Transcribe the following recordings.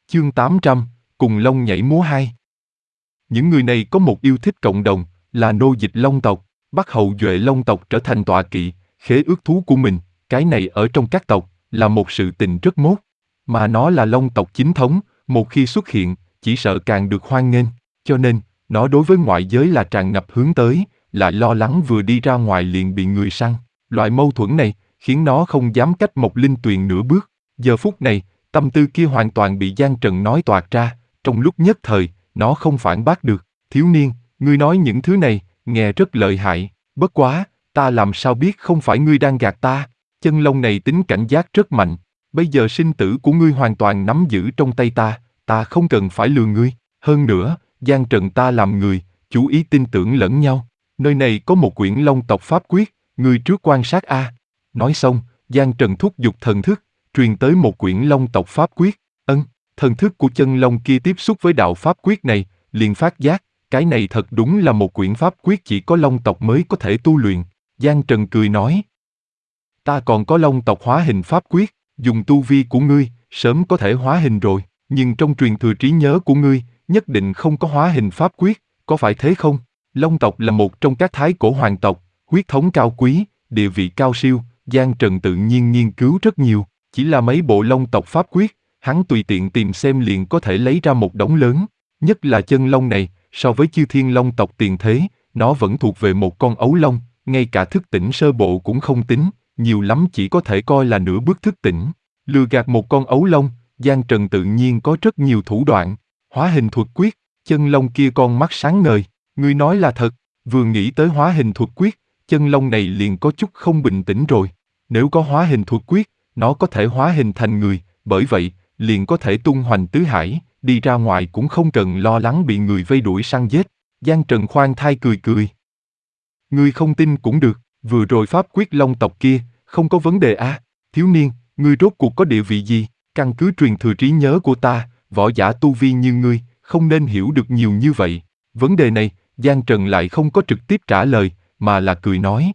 Chương 800, cùng long nhảy múa 2. Những người này có một yêu thích cộng đồng, là nô dịch long tộc, bắt hậu duệ long tộc trở thành tọa kỵ, khế ước thú của mình. Cái này ở trong các tộc, là một sự tình rất mốt. Mà nó là long tộc chính thống, một khi xuất hiện, chỉ sợ càng được hoan nghênh. Cho nên, nó đối với ngoại giới là tràn ngập hướng tới, lại lo lắng vừa đi ra ngoài liền bị người săn. Loại mâu thuẫn này, khiến nó không dám cách Mộc Linh Tuyền nửa bước. Giờ phút này, tâm tư kia hoàn toàn bị Giang Trần nói toạc ra, trong lúc nhất thời, nó không phản bác được. Thiếu niên, ngươi nói những thứ này, nghe rất lợi hại, bất quá, ta làm sao biết không phải ngươi đang gạt ta? Chân long này tính cảnh giác rất mạnh, bây giờ sinh tử của ngươi hoàn toàn nắm giữ trong tay ta không cần phải lừa ngươi. Hơn nữa, Giang Trần ta làm người, chú ý tin tưởng lẫn nhau. Nơi này có một quyển long tộc pháp quyết, ngươi trước quan sát a. Nói xong, Giang Trần thúc giục thần thức, truyền tới một quyển long tộc pháp quyết. Thần thức của chân long kia tiếp xúc với đạo pháp quyết này, liền phát giác, cái này thật đúng là một quyển pháp quyết chỉ có long tộc mới có thể tu luyện. Giang Trần cười nói, ta còn có long tộc hóa hình pháp quyết, dùng tu vi của ngươi, sớm có thể hóa hình rồi, nhưng trong truyền thừa trí nhớ của ngươi, nhất định không có hóa hình pháp quyết, có phải thế không? Long tộc là một trong các thái cổ hoàng tộc, huyết thống cao quý, địa vị cao siêu, Giang Trần tự nhiên nghiên cứu rất nhiều, chỉ là mấy bộ long tộc pháp quyết, hắn tùy tiện tìm xem liền có thể lấy ra một đống lớn, nhất là chân long này, so với chư thiên long tộc tiền thế, nó vẫn thuộc về một con ấu long, ngay cả thức tỉnh sơ bộ cũng không tính, nhiều lắm chỉ có thể coi là nửa bước thức tỉnh. Lừa gạt một con ấu long, Giang Trần tự nhiên có rất nhiều thủ đoạn. Hóa hình thuật quyết, chân long kia con mắt sáng ngời, ngươi nói là thật, vừa nghĩ tới hóa hình thuật quyết, chân long này liền có chút không bình tĩnh rồi. Nếu có hóa hình thuật quyết, nó có thể hóa hình thành người, bởi vậy, liền có thể tung hoành tứ hải, đi ra ngoài cũng không cần lo lắng bị người vây đuổi săn giết. Giang Trần khoan thai cười cười. Ngươi không tin cũng được, vừa rồi pháp quyết long tộc kia, không có vấn đề à? Thiếu niên, ngươi rốt cuộc có địa vị gì? Căn cứ truyền thừa trí nhớ của ta, võ giả tu vi như ngươi, không nên hiểu được nhiều như vậy. Vấn đề này, Giang Trần lại không có trực tiếp trả lời, mà là cười nói.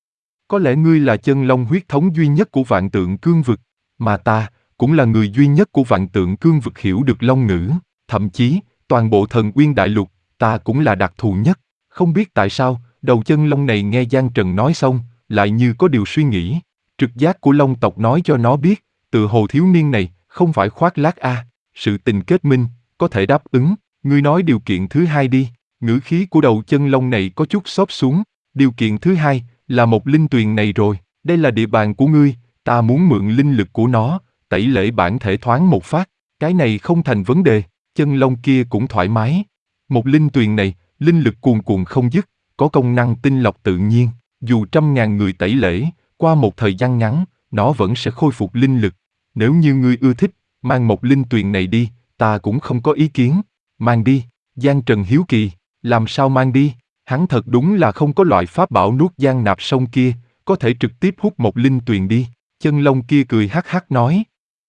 Có lẽ ngươi là chân long huyết thống duy nhất của vạn tượng cương vực, mà ta, cũng là người duy nhất của vạn tượng cương vực hiểu được long ngữ, thậm chí, toàn bộ thần uyên đại lục, ta cũng là đặc thù nhất. Không biết tại sao, đầu chân long này nghe Giang Trần nói xong, lại như có điều suy nghĩ. Trực giác của long tộc nói cho nó biết, tự hồ thiếu niên này, không phải khoác lác a. Sự tình kết minh, có thể đáp ứng, ngươi nói điều kiện thứ hai đi. Ngữ khí của đầu chân long này có chút xốp xuống. Điều kiện thứ hai, là một linh tuyền này rồi, đây là địa bàn của ngươi, ta muốn mượn linh lực của nó, tẩy lễ bản thể thoáng một phát, cái này không thành vấn đề. Chân long kia cũng thoải mái. Một linh tuyền này, linh lực cuồn cuộn không dứt, có công năng tinh lọc tự nhiên, dù 100.000 người tẩy lễ, qua một thời gian ngắn, nó vẫn sẽ khôi phục linh lực. Nếu như ngươi ưa thích, mang một linh tuyền này đi, ta cũng không có ý kiến. Mang đi. Giang Trần hiếu kỳ, làm sao mang đi? Hắn thật đúng là không có loại pháp bảo nuốt giang nạp sông kia, có thể trực tiếp hút một linh tuyền đi. Chân long kia cười hắc hắc nói.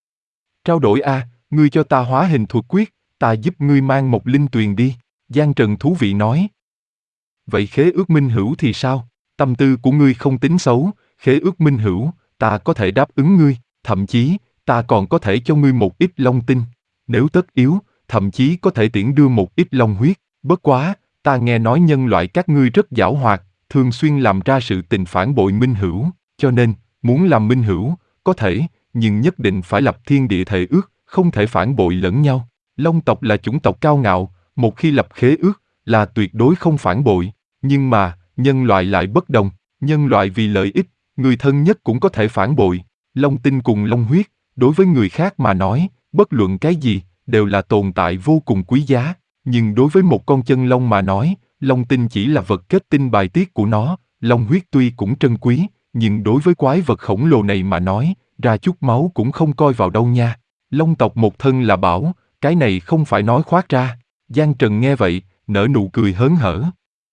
Trao đổi a, ngươi cho ta hóa hình thuật quyết, ta giúp ngươi mang một linh tuyền đi. Giang Trần thú vị nói. Vậy khế ước minh hữu thì sao? Tâm tư của ngươi không tính xấu, khế ước minh hữu, ta có thể đáp ứng ngươi, thậm chí, ta còn có thể cho ngươi một ít long tinh. Nếu tất yếu, thậm chí có thể tiễn đưa một ít long huyết. Bất quá, ta nghe nói nhân loại các ngươi rất giảo hoạt, thường xuyên làm ra sự tình phản bội minh hữu, cho nên, muốn làm minh hữu, có thể, nhưng nhất định phải lập thiên địa thệ ước, không thể phản bội lẫn nhau. Long tộc là chủng tộc cao ngạo, một khi lập khế ước, là tuyệt đối không phản bội. Nhưng mà, nhân loại lại bất đồng, nhân loại vì lợi ích, người thân nhất cũng có thể phản bội. Long tinh cùng long huyết, đối với người khác mà nói, bất luận cái gì, đều là tồn tại vô cùng quý giá. Nhưng đối với một con chân long mà nói, long tinh chỉ là vật kết tinh bài tiết của nó, long huyết tuy cũng trân quý, nhưng đối với quái vật khổng lồ này mà nói, ra chút máu cũng không coi vào đâu nha. Long tộc một thân là bảo, cái này không phải nói khoác ra. Giang Trần nghe vậy, nở nụ cười hớn hở.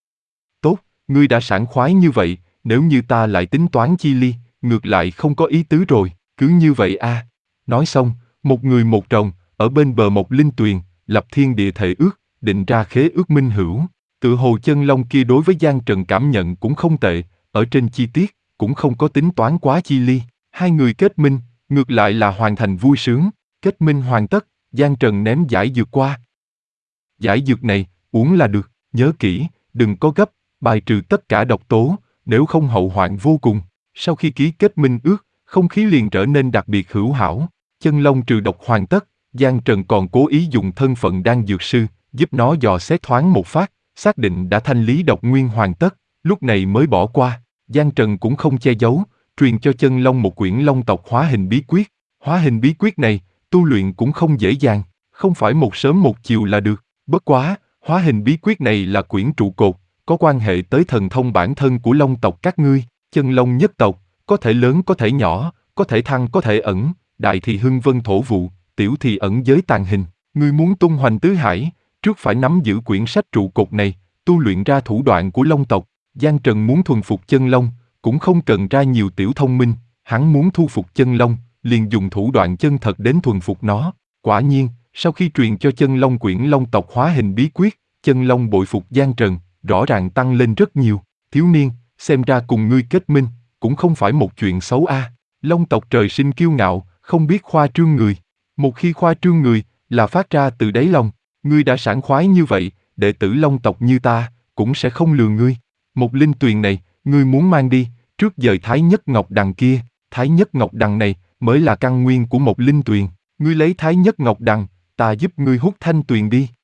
Tốt, ngươi đã sảng khoái như vậy, nếu như ta lại tính toán chi ly, ngược lại không có ý tứ rồi, cứ như vậy a. Nói xong, một người một rồng, ở bên bờ một linh tuyền, lập thiên địa thệ ước, định ra khế ước minh hữu. Tự hồ chân long kia đối với Giang Trần cảm nhận cũng không tệ, ở trên chi tiết, cũng không có tính toán quá chi ly. Hai người kết minh, ngược lại là hoàn thành vui sướng. Kết minh hoàn tất, Giang Trần ném giải dược qua. Giải dược này, uống là được, nhớ kỹ, đừng có gấp, bài trừ tất cả độc tố, nếu không hậu hoạn vô cùng. Sau khi ký kết minh ước, không khí liền trở nên đặc biệt hữu hảo. Chân long trừ độc hoàn tất, Giang Trần còn cố ý dùng thân phận đan dược sư, giúp nó dò xét thoáng một phát, xác định đã thanh lý độc nguyên hoàn tất, lúc này mới bỏ qua. Giang Trần cũng không che giấu, truyền cho chân long một quyển long tộc hóa hình bí quyết. Hóa hình bí quyết này, tu luyện cũng không dễ dàng, không phải một sớm một chiều là được. Bất quá, hóa hình bí quyết này là quyển trụ cột, có quan hệ tới thần thông bản thân của long tộc các ngươi. Chân long nhất tộc, có thể lớn có thể nhỏ, có thể thăng có thể ẩn, đại thì hưng vân thổ vụ, tiểu thì ẩn giới tàn hình. Ngươi muốn tung hoành tứ hải, trước phải nắm giữ quyển sách trụ cột này, tu luyện ra thủ đoạn của long tộc. Giang Trần muốn thuần phục chân long, cũng không cần ra nhiều tiểu thông minh, hắn muốn thu phục chân long, liền dùng thủ đoạn chân thật đến thuần phục nó. Quả nhiên, sau khi truyền cho chân long quyển long tộc hóa hình bí quyết, chân long bội phục Giang Trần, rõ ràng tăng lên rất nhiều. Thiếu niên, xem ra cùng ngươi kết minh, cũng không phải một chuyện xấu a. Long tộc trời sinh kiêu ngạo, không biết khoa trương người. Một khi khoa trương người, là phát ra từ đáy lòng. Ngươi đã sảng khoái như vậy, đệ tử long tộc như ta, cũng sẽ không lừa ngươi. Một linh tuyền này, ngươi muốn mang đi, trước dời Thái Nhất Ngọc Đằng kia. Thái Nhất Ngọc Đằng này, mới là căn nguyên của một linh tuyền. Ngươi lấy Thái Nhất Ngọc Đằng, ta giúp ngươi hút thanh tuyền đi.